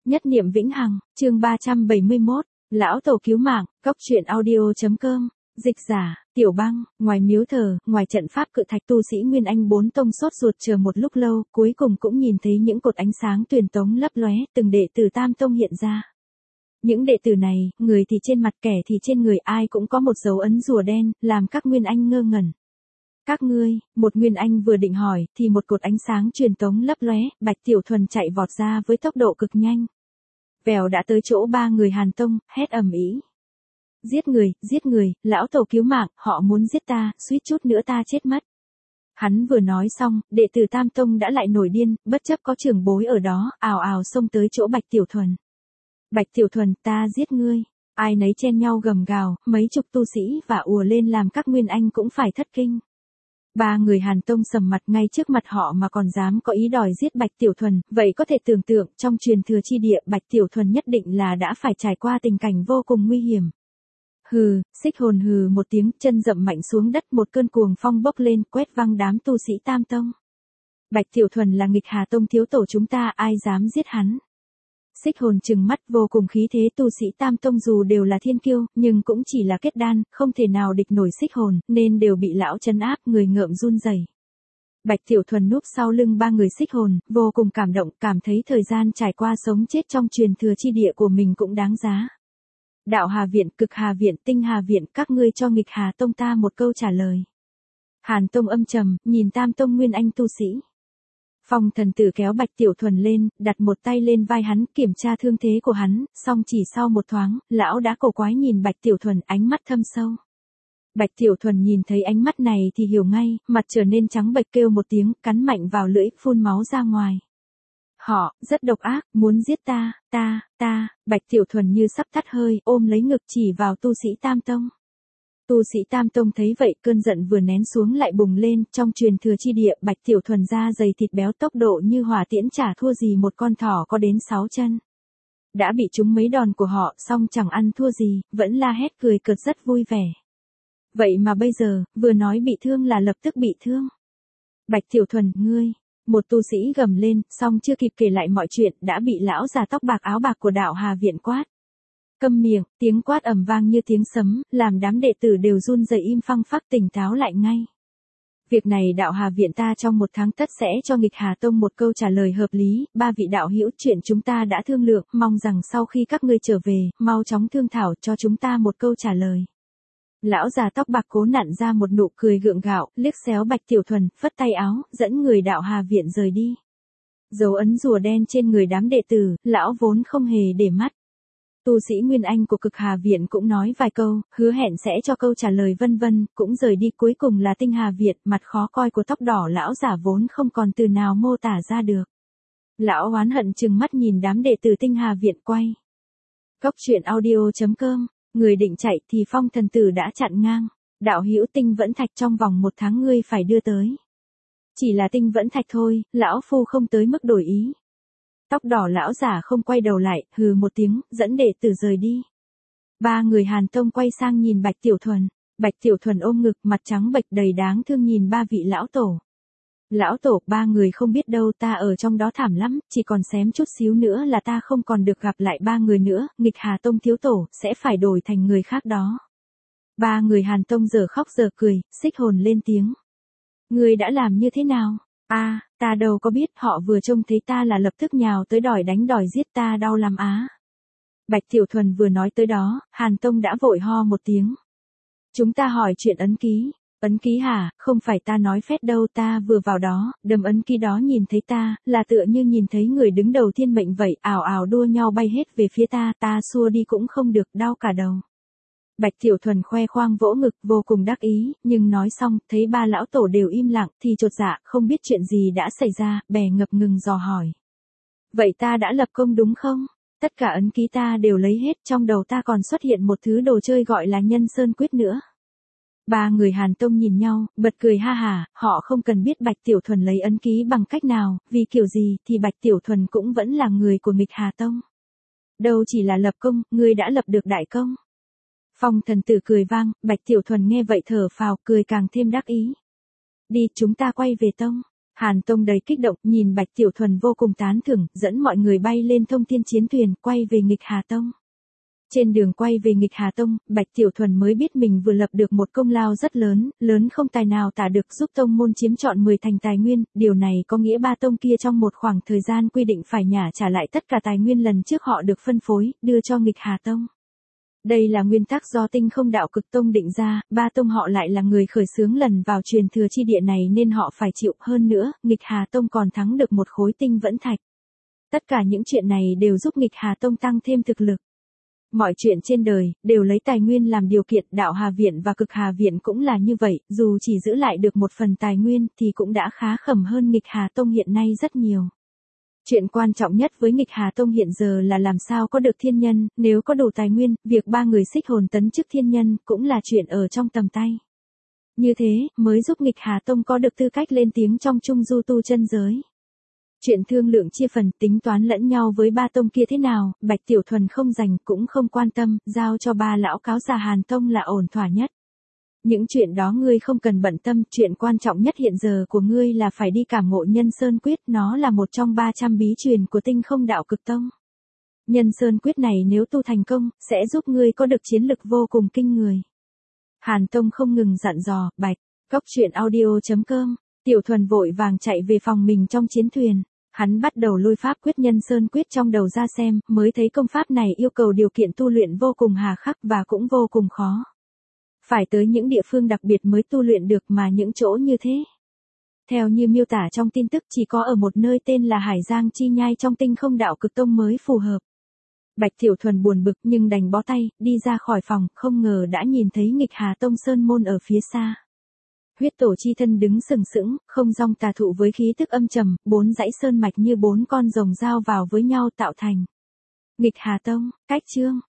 Nhất niệm vĩnh hằng, chương 371, Lão Tổ cứu mạng, Cốc truyện audio.com, dịch giả, Tiểu Băng, ngoài miếu thờ, ngoài trận pháp cự thạch tu sĩ Nguyên Anh bốn tông sốt ruột chờ một lúc lâu, cuối cùng cũng nhìn thấy những cột ánh sáng tuyền tống lấp lóe, từng đệ tử Tam Tông hiện ra. Những đệ tử này, người thì trên mặt kẻ thì trên người ai cũng có một dấu ấn rùa đen, làm các Nguyên Anh ngơ ngẩn. Các ngươi, một Nguyên Anh vừa định hỏi, thì một cột ánh sáng truyền tống lấp lóe, Bạch Tiểu Thuần chạy vọt ra với tốc độ cực nhanh. Vèo đã tới chỗ ba người Hàn Tông, hét ầm ĩ. Giết người, lão tổ cứu mạng, họ muốn giết ta, suýt chút nữa ta chết mất. Hắn vừa nói xong, đệ tử Tam Tông đã lại nổi điên, bất chấp có trưởng bối ở đó, ào ào xông tới chỗ Bạch Tiểu Thuần. Bạch Tiểu Thuần, ta giết ngươi. Ai nấy chen nhau gầm gào, mấy chục tu sĩ và ùa lên làm các Nguyên Anh cũng phải thất kinh. Ba người Hàn Tông sầm mặt ngay trước mặt họ mà còn dám có ý đòi giết Bạch Tiểu Thuần, vậy có thể tưởng tượng trong truyền thừa chi địa Bạch Tiểu Thuần nhất định là đã phải trải qua tình cảnh vô cùng nguy hiểm. Hừ, Xích Hồn hừ một tiếng, chân dậm mạnh xuống đất, một cơn cuồng phong bốc lên, quét văng đám tu sĩ Tam Tông. Bạch Tiểu Thuần là nghịch Hà Tông thiếu tổ chúng ta, ai dám giết hắn? Xích Hồn trừng mắt, vô cùng khí thế, tu sĩ Tam Tông dù đều là thiên kiêu, nhưng cũng chỉ là kết đan, không thể nào địch nổi Xích Hồn, nên đều bị lão trấn áp, người ngợm run rẩy. Bạch Tiểu Thuần núp sau lưng ba người Xích Hồn, vô cùng cảm động, cảm thấy thời gian trải qua sống chết trong truyền thừa chi địa của mình cũng đáng giá. Đạo Hà Viện, Cực Hà Viện, Tinh Hà Viện, các ngươi cho nghịch Hà Tông ta một câu trả lời. Hàn Tông âm trầm, nhìn Tam Tông Nguyên Anh tu sĩ. Phong Thần Tử kéo Bạch Tiểu Thuần lên, đặt một tay lên vai hắn, kiểm tra thương thế của hắn, song chỉ sau một thoáng, lão đã cổ quái nhìn Bạch Tiểu Thuần, ánh mắt thâm sâu. Bạch Tiểu Thuần nhìn thấy ánh mắt này thì hiểu ngay, mặt trở nên trắng bệch, kêu một tiếng, cắn mạnh vào lưỡi, phun máu ra ngoài. Họ, rất độc ác, muốn giết ta, Bạch Tiểu Thuần như sắp tắt hơi, ôm lấy ngực chỉ vào tu sĩ Tam Tông. Tu sĩ Tam Tông thấy vậy, cơn giận vừa nén xuống lại bùng lên, trong truyền thừa chi địa, Bạch Tiểu Thuần da dày thịt béo, tốc độ như hỏa tiễn, chả thua gì một con thỏ có đến 6 chân. Đã bị trúng mấy đòn của họ, song chẳng ăn thua gì, vẫn la hét cười cợt rất vui vẻ. Vậy mà bây giờ, vừa nói bị thương là lập tức bị thương. Bạch Tiểu Thuần, ngươi, một tu sĩ gầm lên, song chưa kịp kể lại mọi chuyện, đã bị lão già tóc bạc áo bạc của đạo Hà Viện quát. Câm miệng, tiếng quát ầm vang như tiếng sấm, làm đám đệ tử đều run rẩy im phăng phắc, tỉnh táo lại ngay. Việc này đạo Hà Viện ta trong một tháng tất sẽ cho nghịch Hà Tông một câu trả lời hợp lý, ba vị đạo hữu, chuyện chúng ta đã thương lượng, mong rằng sau khi các ngươi trở về, mau chóng thương thảo cho chúng ta một câu trả lời. Lão già tóc bạc cố nặn ra một nụ cười gượng gạo, liếc xéo Bạch Tiểu Thuần, phất tay áo, dẫn người đạo Hà Viện rời đi. Dấu ấn rùa đen trên người đám đệ tử, lão vốn không hề để mắt. Tu sĩ Nguyên Anh của Cực Hà Viện cũng nói vài câu, hứa hẹn sẽ cho câu trả lời vân vân, cũng rời đi. Cuối cùng là Tinh Hà Viện, mặt khó coi của tóc đỏ lão giả vốn không còn từ nào mô tả ra được. Lão oán hận trừng mắt nhìn đám đệ tử Tinh Hà Viện quay. Cốc truyện audio.com, người định chạy thì Phong Thần Tử đã chặn ngang. Đạo hữu, tinh vẫn thạch trong vòng một tháng ngươi phải đưa tới. Chỉ là tinh vẫn thạch thôi, lão phu không tới mức đổi ý. Tóc đỏ lão giả không quay đầu lại, hừ một tiếng, dẫn đệ tử rời đi. Ba người Hàn Tông quay sang nhìn Bạch Tiểu Thuần. Bạch Tiểu Thuần ôm ngực, mặt trắng bệch đầy đáng thương nhìn ba vị lão tổ. Lão tổ, ba người không biết đâu, ta ở trong đó thảm lắm, chỉ còn xém chút xíu nữa là ta không còn được gặp lại ba người nữa, nghịch Hà Tông thiếu tổ, sẽ phải đổi thành người khác đó. Ba người Hàn Tông giờ khóc giờ cười, Xích Hồn lên tiếng. Ngươi đã làm như thế nào? Ta đâu có biết, họ vừa trông thấy ta là lập tức nhào tới đòi đánh đòi giết ta, đau lắm á. Bạch Tiểu Thuần vừa nói tới đó, Hàn Tông đã vội ho một tiếng. Chúng ta hỏi chuyện ấn ký. Ấn ký hả? Không phải ta nói phét đâu, ta vừa vào đó, đâm ấn ký đó nhìn thấy ta, là tựa như nhìn thấy người đứng đầu thiên mệnh vậy, ào ào đua nhau bay hết về phía ta xua đi cũng không được, đau cả đầu. Bạch Tiểu Thuần khoe khoang vỗ ngực, vô cùng đắc ý, nhưng nói xong, thấy ba lão tổ đều im lặng, thì chột dạ, không biết chuyện gì đã xảy ra, bè ngập ngừng dò hỏi. Vậy ta đã lập công đúng không? Tất cả ấn ký ta đều lấy hết, trong đầu ta còn xuất hiện một thứ đồ chơi gọi là nhân sơn quyết nữa. Ba người Hàn Tông nhìn nhau, bật cười ha hả, họ không cần biết Bạch Tiểu Thuần lấy ấn ký bằng cách nào, vì kiểu gì thì Bạch Tiểu Thuần cũng vẫn là người của nghịch Hà Tông. Đâu chỉ là lập công, ngươi đã lập được đại công. Phong Thần Tử cười vang, Bạch Tiểu Thuần nghe vậy thở phào, cười càng thêm đắc ý. Đi, chúng ta quay về tông. Hàn Tông đầy kích động, nhìn Bạch Tiểu Thuần vô cùng tán thưởng, dẫn mọi người bay lên thông thiên chiến thuyền, quay về nghịch Hà Tông. Trên đường quay về nghịch Hà Tông, Bạch Tiểu Thuần mới biết mình vừa lập được một công lao rất lớn, lớn không tài nào tả được, giúp tông môn chiếm trọn 10 thành tài nguyên, điều này có nghĩa ba tông kia trong một khoảng thời gian quy định phải trả lại tất cả tài nguyên lần trước họ được phân phối, đưa cho nghịch Hà Tông. Đây là nguyên tắc do Tinh Không Đạo Cực Tông định ra, ba tông họ lại là người khởi xướng lần vào truyền thừa chi địa này nên họ phải chịu, hơn nữa, nghịch Hà Tông còn thắng được một khối tinh vẫn thạch. Tất cả những chuyện này đều giúp nghịch Hà Tông tăng thêm thực lực. Mọi chuyện trên đời, đều lấy tài nguyên làm điều kiện, Đạo Hà Viện và Cực Hà Viện cũng là như vậy, dù chỉ giữ lại được một phần tài nguyên thì cũng đã khá khẩm hơn nghịch Hà Tông hiện nay rất nhiều. Chuyện quan trọng nhất với nghịch Hà Tông hiện giờ là làm sao có được thiên nhân, nếu có đủ tài nguyên, việc ba người xích hồn tấn chức thiên nhân cũng là chuyện ở trong tầm tay. Như thế, mới giúp nghịch Hà Tông có được tư cách lên tiếng trong trung du tu chân giới. Chuyện thương lượng chia phần, tính toán lẫn nhau với ba tông kia thế nào, Bạch Tiểu Thuần không rành cũng không quan tâm, giao cho ba lão cáo già Hàn Tông là ổn thỏa nhất. Những chuyện đó ngươi không cần bận tâm, chuyện quan trọng nhất hiện giờ của ngươi là phải đi cảm ngộ Nhân Sơn Quyết, nó là một trong 300 bí truyền của Tinh Không Đạo Cực Tông. Nhân Sơn Quyết này nếu tu thành công, sẽ giúp ngươi có được chiến lực vô cùng kinh người. Hàn Tông không ngừng dặn dò, Bạch, Cốc Truyện Audio.com, Tiểu Thuần vội vàng chạy về phòng mình trong chiến thuyền. Hắn bắt đầu lôi pháp quyết Nhân Sơn Quyết trong đầu ra xem, mới thấy công pháp này yêu cầu điều kiện tu luyện vô cùng hà khắc và cũng vô cùng khó. Phải tới những địa phương đặc biệt mới tu luyện được, mà những chỗ như thế. Theo như miêu tả trong tin tức, chỉ có ở một nơi tên là Hải Giang Chi Nhai trong Tinh Không Đạo Cực Tông mới phù hợp. Bạch Tiểu Thuần buồn bực nhưng đành bó tay, đi ra khỏi phòng, không ngờ đã nhìn thấy nghịch Hà Tông Sơn Môn ở phía xa. Huyết tổ chi thân đứng sừng sững, không rong tà thụ với khí tức âm trầm, 4 dãy sơn mạch như 4 con rồng giao vào với nhau tạo thành nghịch Hà Tông. Cách chương